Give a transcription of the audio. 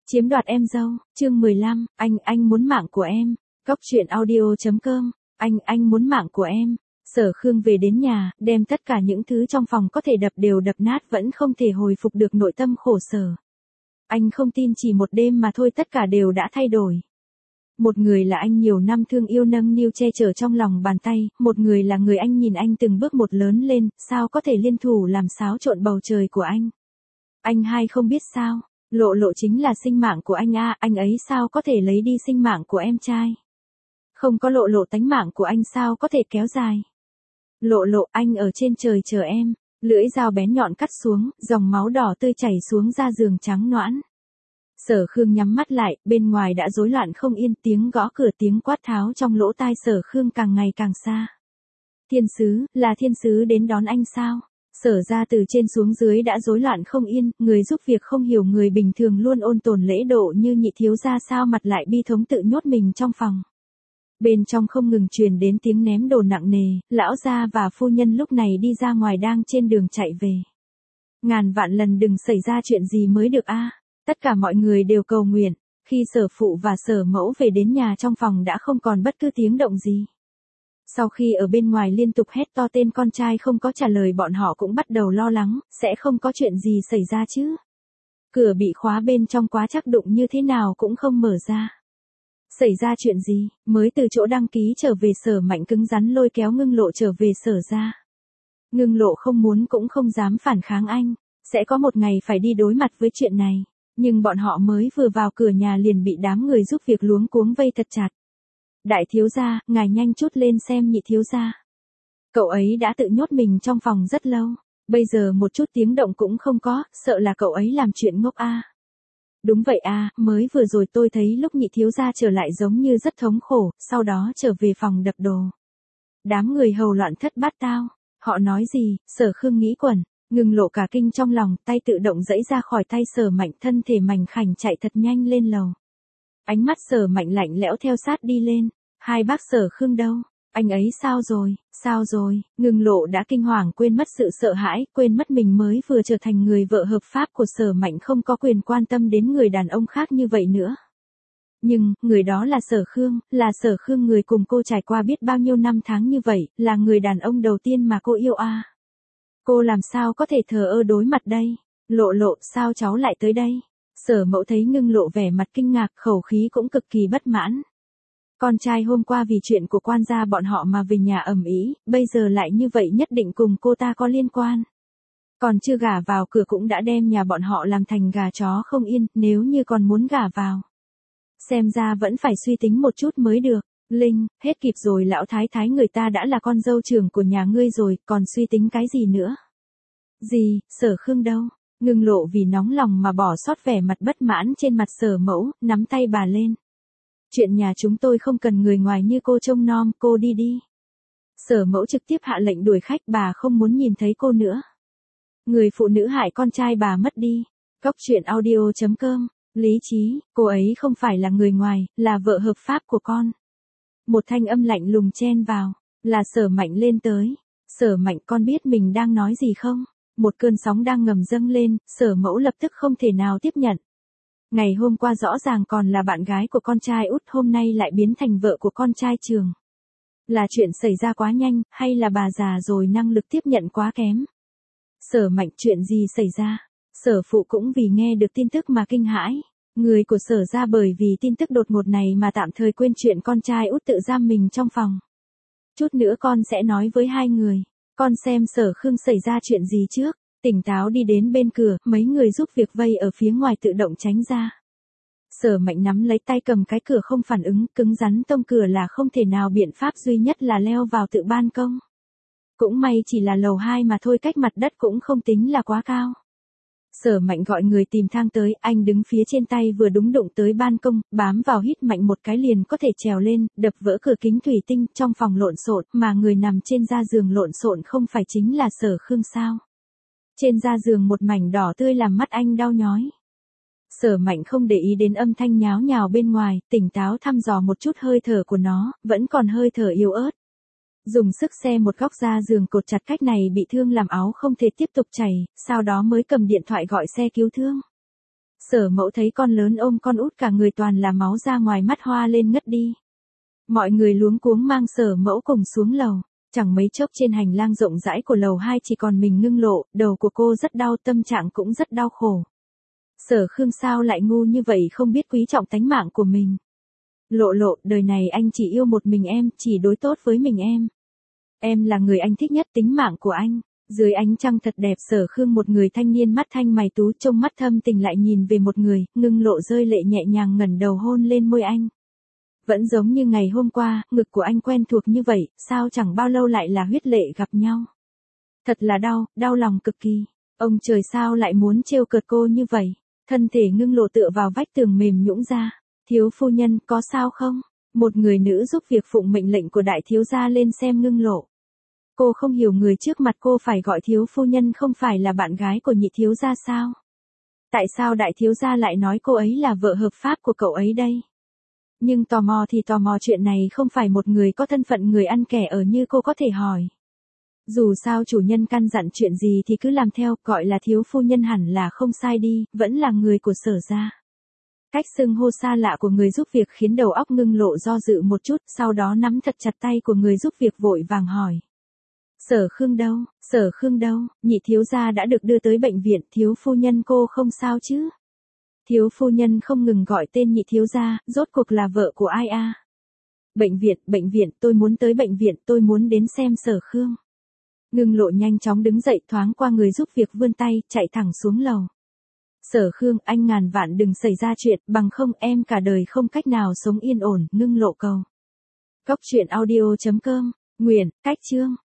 Chiếm đoạt em dâu, chương 15, anh muốn mạng của em. Cóc truyện audio.com, anh muốn mạng của em. Sở Khương về đến nhà, đem tất cả những thứ trong phòng có thể đập đều đập nát vẫn không thể hồi phục được nội tâm khổ sở. Anh không tin chỉ một đêm mà thôi tất cả đều đã thay đổi. Một người là anh nhiều năm thương yêu nâng niu che chở trong lòng bàn tay, một người là người anh nhìn anh từng bước một lớn lên, sao có thể liên thủ làm xáo trộn bầu trời của anh. Anh hay không biết sao, Lộ Lộ chính là sinh mạng của anh à, anh ấy sao có thể lấy đi sinh mạng của em trai. Không có Lộ Lộ tánh mạng của anh sao có thể kéo dài. Lộ Lộ, anh ở trên trời chờ em. Lưỡi dao bén nhọn cắt xuống, dòng máu đỏ tươi chảy xuống da giường trắng nõn. Sở Khương nhắm mắt lại, bên ngoài đã rối loạn không yên, tiếng gõ cửa tiếng quát tháo trong lỗ tai Sở Khương càng ngày càng xa. Thiên sứ, là thiên sứ đến đón anh sao? Sở ra từ trên xuống dưới đã rối loạn không yên, người giúp việc không hiểu người bình thường luôn ôn tồn lễ độ như Nhị thiếu gia sao mặt lại bi thống tự nhốt mình trong phòng. Bên trong không ngừng truyền đến tiếng ném đồ nặng nề, lão gia và phu nhân lúc này đi ra ngoài đang trên đường chạy về. Ngàn vạn lần đừng xảy ra chuyện gì mới được a. Tất cả mọi người đều cầu nguyện, khi Sở phụ và Sở mẫu về đến nhà trong phòng đã không còn bất cứ tiếng động gì. Sau khi ở bên ngoài liên tục hét to tên con trai không có trả lời bọn họ cũng bắt đầu lo lắng, sẽ không có chuyện gì xảy ra chứ. Cửa bị khóa bên trong quá chắc đụng như thế nào cũng không mở ra. Xảy ra chuyện gì, mới từ chỗ đăng ký trở về Sở Mạnh cứng rắn lôi kéo Ngưng Lộ trở về Sở ra. Ngưng Lộ không muốn cũng không dám phản kháng anh, sẽ có một ngày phải đi đối mặt với chuyện này, nhưng bọn họ mới vừa vào cửa nhà liền bị đám người giúp việc luống cuống vây thật chặt. Đại thiếu gia, ngài nhanh chút lên xem Nhị thiếu gia. Cậu ấy đã tự nhốt mình trong phòng rất lâu, bây giờ một chút tiếng động cũng không có, sợ là cậu ấy làm chuyện ngốc a. Đúng vậy a, mới vừa rồi tôi thấy lúc Nhị thiếu gia trở lại giống như rất thống khổ, sau đó trở về phòng đập đồ. Đám người hầu loạn thất bát tao, họ nói gì, Sở Khương nghĩ quẩn, Ngưng Lộ cả kinh trong lòng, tay tự động giãy ra khỏi tay Sở Mạnh, thân thể mảnh khảnh chạy thật nhanh lên lầu. Ánh mắt Sở Mạnh lạnh lẽo theo sát đi lên, hai bác Sở Khương đâu, anh ấy sao rồi, Ngưng Lộ đã kinh hoàng quên mất sự sợ hãi, quên mất mình mới vừa trở thành người vợ hợp pháp của Sở Mạnh không có quyền quan tâm đến người đàn ông khác như vậy nữa. Nhưng, người đó là Sở Khương người cùng cô trải qua biết bao nhiêu năm tháng như vậy, là người đàn ông đầu tiên mà cô yêu a. Cô làm sao có thể thờ ơ đối mặt đây? Lộ Lộ, sao cháu lại tới đây? Sở mẫu thấy Ngưng Lộ vẻ mặt kinh ngạc, khẩu khí cũng cực kỳ bất mãn. Con trai hôm qua vì chuyện của quan gia bọn họ mà về nhà ầm ĩ, bây giờ lại như vậy nhất định cùng cô ta có liên quan. Còn chưa gả vào cửa cũng đã đem nhà bọn họ làm thành gà chó không yên, nếu như còn muốn gả vào. Xem ra vẫn phải suy tính một chút mới được. Linh, hết kịp rồi lão thái thái người ta đã là con dâu trưởng của nhà ngươi rồi, còn suy tính cái gì nữa? Gì, Sở Khương đâu? Ngưng Lộ vì nóng lòng mà bỏ sót vẻ mặt bất mãn trên mặt Sở mẫu, nắm tay bà lên. Chuyện nhà chúng tôi không cần người ngoài như cô trông nom, cô đi đi. Sở mẫu trực tiếp hạ lệnh đuổi khách, bà không muốn nhìn thấy cô nữa. Người phụ nữ hại con trai bà mất đi. Cóc truyện audio.com, lý trí, cô ấy không phải là người ngoài, là vợ hợp pháp của con. Một thanh âm lạnh lùng chen vào, là Sở Mạnh lên tới. Sở Mạnh, con biết mình đang nói gì không? Một cơn sóng đang ngầm dâng lên, Sở mẫu lập tức không thể nào tiếp nhận. Ngày hôm qua rõ ràng còn là bạn gái của con trai út, hôm nay lại biến thành vợ của con trai trường. Là chuyện xảy ra quá nhanh, hay là bà già rồi năng lực tiếp nhận quá kém? Sở Mạnh, chuyện gì xảy ra? Sở phụ cũng vì nghe được tin tức mà kinh hãi. Người của Sở ra bởi vì tin tức đột ngột này mà tạm thời quên chuyện con trai út tự giam mình trong phòng. Chút nữa con sẽ nói với hai người. Con xem Sở Khương xảy ra chuyện gì trước. Tỉnh táo đi đến bên cửa, mấy người giúp việc vây ở phía ngoài tự động tránh ra. Sở Mạnh nắm lấy tay cầm cái cửa không phản ứng, cứng rắn tông cửa là không thể nào, biện pháp duy nhất là leo vào tự ban công. Cũng may chỉ là lầu 2 mà thôi, cách mặt đất cũng không tính là quá cao. Sở Mạnh gọi người tìm thang tới, anh đứng phía trên tay vừa đúng đụng tới ban công, bám vào hít mạnh một cái liền có thể trèo lên, đập vỡ cửa kính thủy tinh, trong phòng lộn xộn, mà người nằm trên da giường lộn xộn không phải chính là Sở Khương sao? Trên da giường một mảnh đỏ tươi làm mắt anh đau nhói. Sở Mạnh không để ý đến âm thanh nháo nhào bên ngoài, tỉnh táo thăm dò một chút hơi thở của nó, vẫn còn hơi thở yếu ớt. Dùng sức xe một góc da giường cột chặt, cách này bị thương làm áo không thể tiếp tục chảy, sau đó mới cầm điện thoại gọi xe cứu thương. Sở Mẫu thấy con lớn ôm con út cả người toàn là máu ra ngoài mắt hoa lên ngất đi. Mọi người luống cuống mang Sở Mẫu cùng xuống lầu. Chẳng mấy chốc trên hành lang rộng rãi của lầu 2 chỉ còn mình Ngưng Lộ, đầu của cô rất đau, tâm trạng cũng rất đau khổ. Sở Khương sao lại ngu như vậy, không biết quý trọng tánh mạng của mình. Lộ Lộ, đời này anh chỉ yêu một mình em, chỉ đối tốt với mình em. Em là người anh thích nhất, tính mạng của anh. Dưới ánh trăng thật đẹp, Sở Khương, một người thanh niên mắt thanh mày tú, trông mắt thâm tình lại nhìn về một người, Ngưng Lộ rơi lệ nhẹ nhàng ngẩng đầu hôn lên môi anh. Vẫn giống như ngày hôm qua, ngực của anh quen thuộc như vậy, sao chẳng bao lâu lại là huyết lệ gặp nhau. Thật là đau, đau lòng cực kỳ. Ông trời sao lại muốn trêu cợt cô như vậy. Thân thể Ngưng Lộ tựa vào vách tường mềm nhũn ra. Thiếu phu nhân, có sao không? Một người nữ giúp việc phụng mệnh lệnh của đại thiếu gia lên xem Ngưng Lộ. Cô không hiểu người trước mặt cô phải gọi thiếu phu nhân không phải là bạn gái của nhị thiếu gia sao? Tại sao đại thiếu gia lại nói cô ấy là vợ hợp pháp của cậu ấy đây? Nhưng tò mò thì tò mò, chuyện này không phải một người có thân phận người ăn kẻ ở như cô có thể hỏi. Dù sao chủ nhân căn dặn chuyện gì thì cứ làm theo, gọi là thiếu phu nhân hẳn là không sai đi, vẫn là người của Sở gia. Cách xưng hô xa lạ của người giúp việc khiến đầu óc Ngưng Lộ do dự một chút, sau đó nắm thật chặt tay của người giúp việc vội vàng hỏi. Sở Khương đâu, Sở Khương đâu, nhị thiếu gia đã được đưa tới bệnh viện, thiếu phu nhân cô không sao chứ? Thiếu phu nhân không ngừng gọi tên nhị thiếu gia, rốt cuộc là vợ của ai a? Bệnh viện, tôi muốn tới bệnh viện, tôi muốn đến xem Sở Khương. Ngưng Lộ nhanh chóng đứng dậy, thoáng qua người giúp việc vươn tay, chạy thẳng xuống lầu. Sở Khương, anh ngàn vạn đừng xảy ra chuyện, bằng không em cả đời không cách nào sống yên ổn, Ngưng Lộ cầu. Cốc truyện audio.com, Nguyện, Cách Chương.